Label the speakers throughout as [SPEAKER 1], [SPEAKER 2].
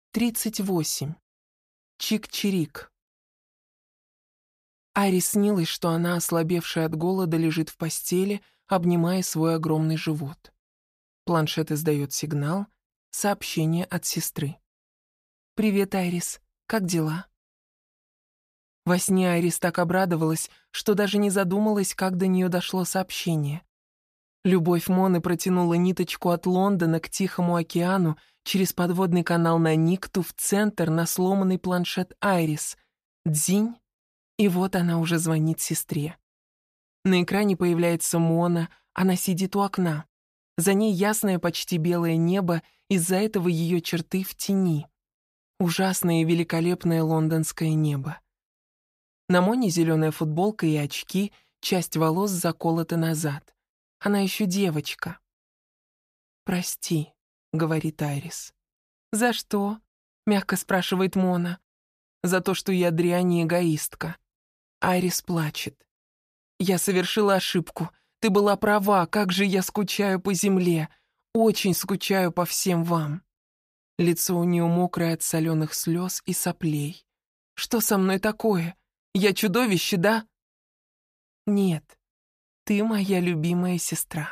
[SPEAKER 1] 38. Чик-чирик. Айрис снилось, что она, ослабевшая от голода, лежит в постели, обнимая свой огромный живот. Планшет издает сигнал. Сообщение от сестры. «Привет, Айрис. Как дела?» Во сне Айрис так обрадовалась, что даже не задумалась, как до нее дошло сообщение. Любовь Моны протянула ниточку от Лондона к Тихому океану через подводный канал на Никту в центр на сломанный планшет Айрис. Дзинь, и вот она уже звонит сестре. На экране появляется Мона, она сидит у окна. За ней ясное почти белое небо, из-за этого ее черты в тени. Ужасное и великолепное лондонское небо. На Моне зеленая футболка и очки, часть волос заколота назад. Она еще девочка. «Прости», — говорит Айрис. «За что?» — мягко спрашивает Мона. «За то, что я дрянь и эгоистка». Айрис плачет. «Я совершила ошибку. Ты была права, как же я скучаю по земле. Очень скучаю по всем вам». Лицо у нее мокрое от соленых слез и соплей. «Что со мной такое? Я чудовище, да?» «Нет, ты моя любимая сестра».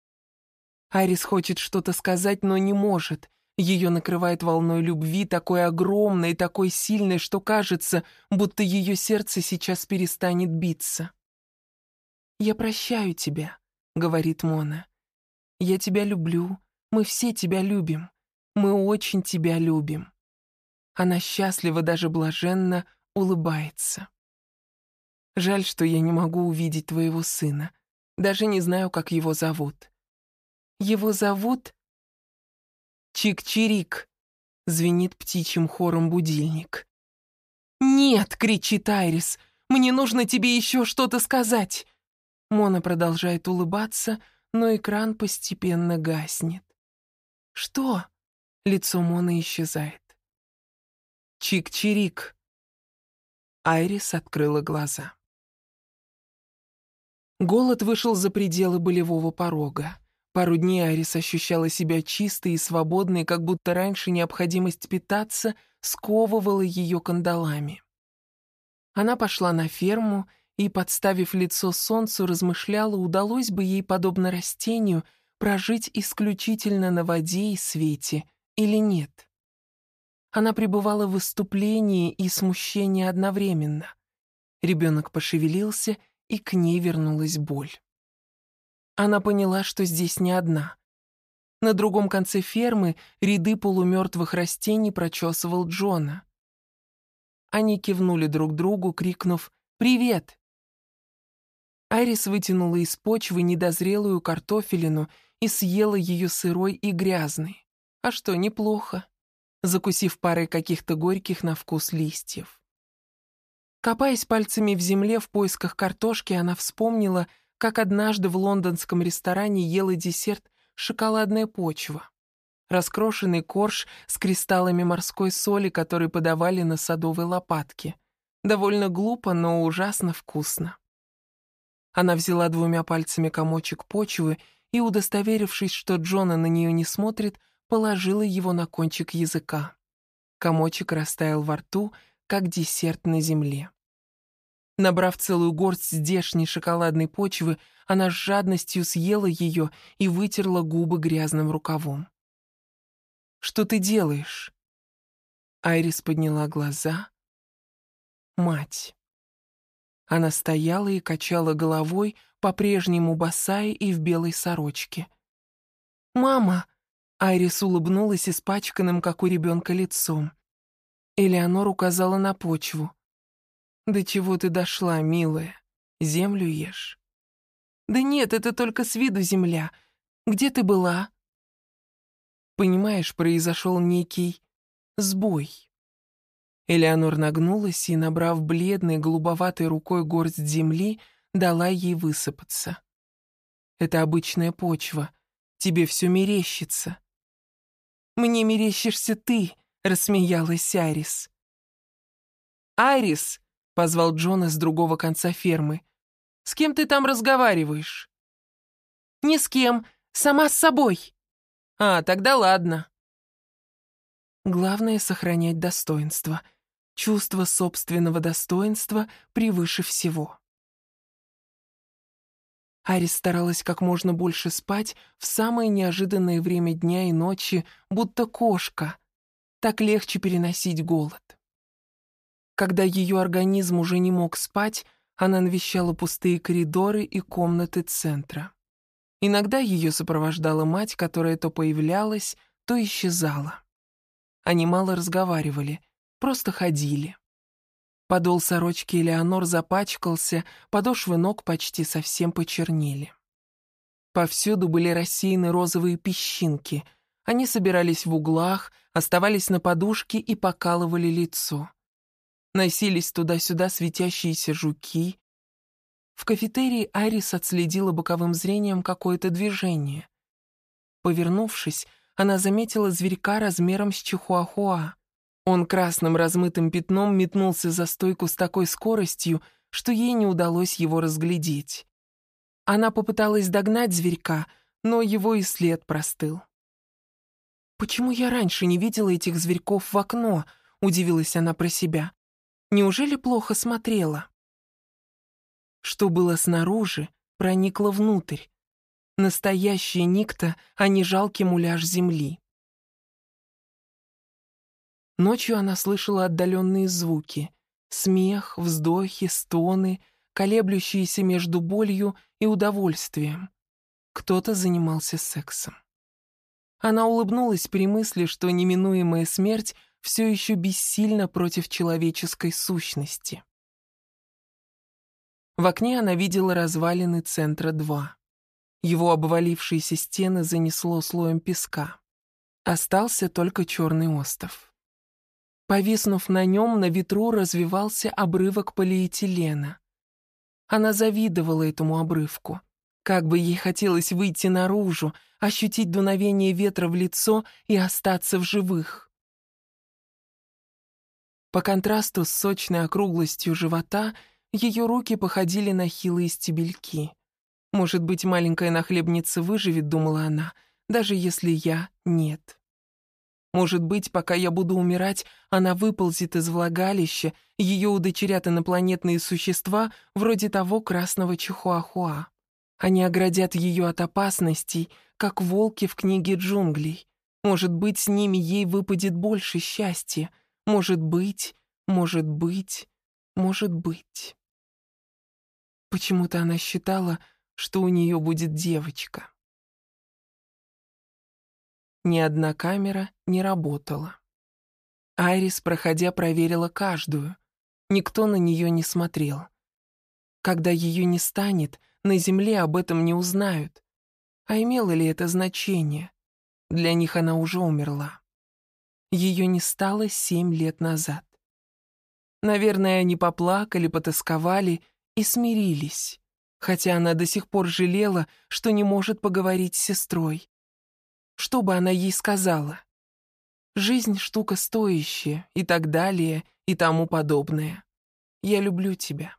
[SPEAKER 1] Айрис хочет что-то сказать, но не может. Ее накрывает волной любви, такой огромной, такой сильной, что кажется, будто ее сердце сейчас перестанет биться. «Я прощаю тебя», — говорит Мона. «Я тебя люблю, мы все тебя любим, мы очень тебя любим». Она счастлива, даже блаженно улыбается. «Жаль, что я не могу увидеть твоего сына. Даже не знаю, как его зовут». «Его зовут...» «Чик-чирик», — звенит птичьим хором будильник. «Нет!» — кричит Айрис. «Мне нужно тебе еще что-то сказать!» Мона продолжает улыбаться, но экран постепенно гаснет. «Что?» — лицо Моны исчезает. «Чик-чирик». Айрис открыла глаза. Голод вышел за пределы болевого порога. Пару дней Айрис ощущала себя чистой и свободной, как будто раньше необходимость питаться сковывала ее кандалами. Она пошла на ферму и, подставив лицо солнцу, размышляла, удалось бы ей, подобно растению, прожить исключительно на воде и свете или нет. Она пребывала в выступлении и смущении одновременно. Ребенок пошевелился, и к ней вернулась боль. Она поняла, что здесь не одна. На другом конце фермы ряды полумертвых растений прочесывал Джона. Они кивнули друг другу, крикнув «Привет!». Айрис вытянула из почвы недозрелую картофелину и съела ее сырой и грязной. А что, неплохо, закусив парой каких-то горьких на вкус листьев. Копаясь пальцами в земле в поисках картошки, она вспомнила, как однажды в лондонском ресторане ела десерт «шоколадная почва». Раскрошенный корж с кристаллами морской соли, который подавали на садовой лопатке. Довольно глупо, но ужасно вкусно. Она взяла двумя пальцами комочек почвы и, удостоверившись, что Джона на нее не смотрит, положила его на кончик языка. Комочек растаял во рту, как десерт на земле. Набрав целую горсть здешней шоколадной почвы, она с жадностью съела ее и вытерла губы грязным рукавом. «Что ты делаешь?» Айрис подняла глаза. Мать. Она стояла и качала головой, по-прежнему босая и в белой сорочке. «Мама!» Айрис улыбнулась испачканным, как у ребенка, лицом. Элеонор указала на почву. «До чего ты дошла, милая? Землю ешь?» «Да нет, это только с виду земля. Где ты была?» Понимаешь, произошел некий сбой. Элеонор нагнулась и, набрав бледной, голубоватой рукой горсть земли, дала ей высыпаться. «Это обычная почва. Тебе все мерещится». «Мне мерещишься ты», — рассмеялась Айрис. «Айрис!» — позвал Джона с другого конца фермы. «С кем ты там разговариваешь?» «Ни с кем. Сама с собой». «А, тогда ладно». Главное — сохранять достоинство. Чувство собственного достоинства превыше всего. Арис старалась как можно больше спать в самое неожиданное время дня и ночи, будто кошка. Так легче переносить голод. Когда ее организм уже не мог спать, она навещала пустые коридоры и комнаты центра. Иногда ее сопровождала мать, которая то появлялась, то исчезала. Они мало разговаривали, просто ходили. Подол сорочки Элеонор запачкался, подошвы ног почти совсем почернели. Повсюду были рассеяны розовые песчинки. Они собирались в углах, оставались на подушке и покалывали лицо. Носились туда-сюда светящиеся жуки. В кафетерии Арис отследила боковым зрением какое-то движение. Повернувшись, она заметила зверька размером с чихуахуа. Он красным размытым пятном метнулся за стойку с такой скоростью, что ей не удалось его разглядеть. Она попыталась догнать зверька, но его и след простыл. «Почему я раньше не видела этих зверьков в окно?» — удивилась она про себя. «Неужели плохо смотрела?» Что было снаружи, проникло внутрь. Настоящая Никта, а не жалкий муляж земли. Ночью она слышала отдаленные звуки. Смех, вздохи, стоны, колеблющиеся между болью и удовольствием. Кто-то занимался сексом. Она улыбнулась при мысли, что неминуемая смерть все еще бессильна против человеческой сущности. В окне она видела развалины центра 2. Его обвалившиеся стены занесло слоем песка. Остался только черный остов. Повиснув на нем, на ветру развивался обрывок полиэтилена. Она завидовала этому обрывку. Как бы ей хотелось выйти наружу, ощутить дуновение ветра в лицо и остаться в живых. По контрасту с сочной округлостью живота ее руки походили на хилые стебельки. «Может быть, маленькая нахлебница выживет», — думала она, «даже если я нет». Может быть, пока я буду умирать, она выползет из влагалища, ее удочерят инопланетные существа вроде того красного чихуахуа. Они оградят ее от опасностей, как волки в книге джунглей. Может быть, с ними ей выпадет больше счастья. Может быть, может быть, может быть. Почему-то она считала, что у нее будет девочка. Ни одна камера не работала. Айрис, проходя, проверила каждую. Никто на нее не смотрел. Когда ее не станет, на Земле об этом не узнают. А имело ли это значение? Для них она уже умерла. Ее не стало 7 лет назад. Наверное, они поплакали, потасковали и смирились, хотя она до сих пор жалела, что не может поговорить с сестрой. Что бы она ей сказала? Жизнь — штука стоящая, и так далее, и тому подобное. Я люблю тебя.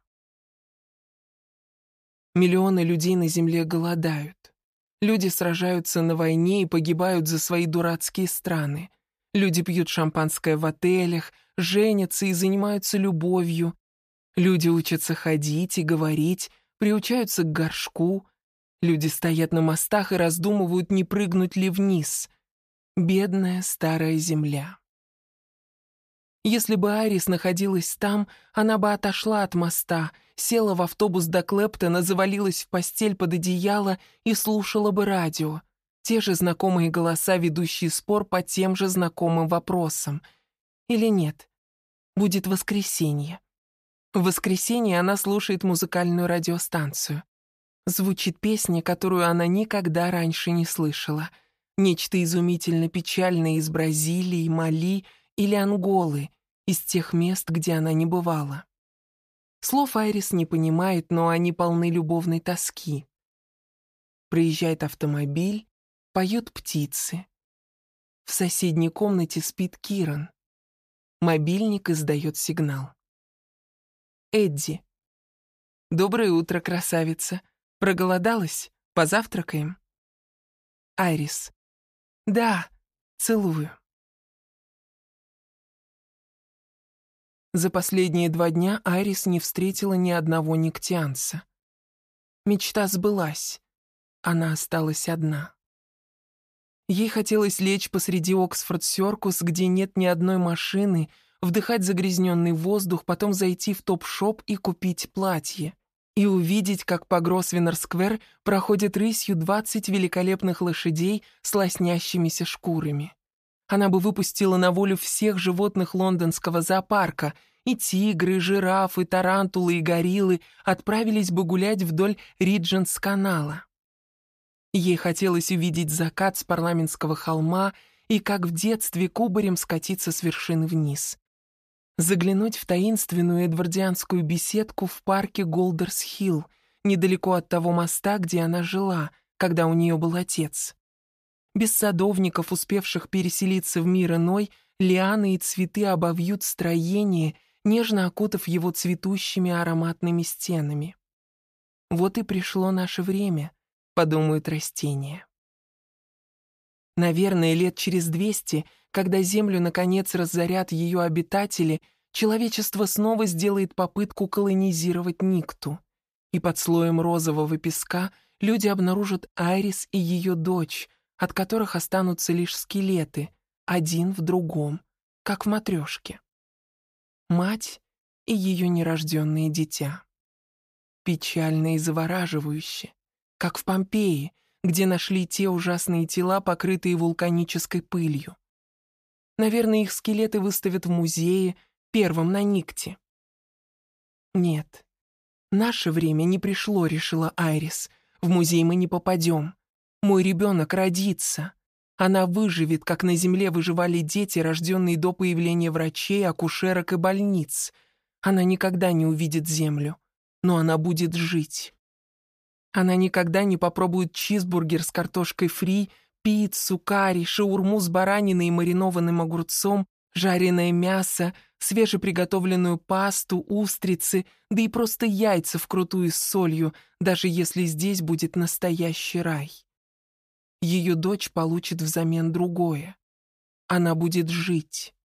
[SPEAKER 1] Миллионы людей на земле голодают. Люди сражаются на войне и погибают за свои дурацкие страны. Люди пьют шампанское в отелях, женятся и занимаются любовью. Люди учатся ходить и говорить, приучаются к горшку. Люди стоят на мостах и раздумывают, не прыгнуть ли вниз. Бедная старая земля. Если бы Арис находилась там, она бы отошла от моста, села в автобус до Клэптона, завалилась в постель под одеяло и слушала бы радио. Те же знакомые голоса, ведущие спор по тем же знакомым вопросам. Или нет? Будет воскресенье. В воскресенье она слушает музыкальную радиостанцию. Звучит песня, которую она никогда раньше не слышала. Нечто изумительно печальное из Бразилии, Мали или Анголы, из тех мест, где она не бывала. Слов Айрис не понимает, но они полны любовной тоски. Проезжает автомобиль, поют птицы. В соседней комнате спит Киран. Мобильник издает сигнал. Эдди. «Доброе утро, красавица. Проголодалась? Позавтракаем?» Айрис. «Да, целую». За последние 2 дня Айрис не встретила ни одного негтианца. Мечта сбылась. Она осталась одна. Ей хотелось лечь посреди Оксфорд-Сёркус, где нет ни одной машины, вдыхать загрязненный воздух, потом зайти в топ-шоп и купить платье. И увидеть, как по Гросвеннер-сквер проходят рысью 20 великолепных лошадей с лоснящимися шкурами. Она бы выпустила на волю всех животных лондонского зоопарка, и тигры, жирафы, тарантулы и гориллы отправились бы гулять вдоль Риджентс-канала. Ей хотелось увидеть закат с парламентского холма и, как в детстве, кубарем скатиться с вершины вниз. Заглянуть в таинственную эдвардианскую беседку в парке Голдерс-Хилл, недалеко от того моста, где она жила, когда у нее был отец. Без садовников, успевших переселиться в мир иной, лианы и цветы обовьют строение, нежно окутав его цветущими ароматными стенами. Вот и пришло наше время, подумают растения. Наверное, лет через 200, когда Землю наконец разорят ее обитатели, человечество снова сделает попытку колонизировать Никту. И под слоем розового песка люди обнаружат Айрис и ее дочь, от которых останутся лишь скелеты, один в другом, как в матрешке. Мать и ее нерожденное дитя. Печально и завораживающе, как в Помпеи, где нашли те ужасные тела, покрытые вулканической пылью. Наверное, их скелеты выставят в музее, первом на Никте. Нет, наше время не пришло, решила Айрис. В музей мы не попадем. Мой ребенок родится. Она выживет, как на земле выживали дети, рожденные до появления врачей, акушерок и больниц. Она никогда не увидит землю, но она будет жить. Она никогда не попробует чизбургер с картошкой фри, пиццу, карри, шаурму с бараниной и маринованным огурцом, жареное мясо, свежеприготовленную пасту, устрицы, да и просто яйца вкрутую с солью, даже если здесь будет настоящий рай. Ее дочь получит взамен другое. Она будет жить.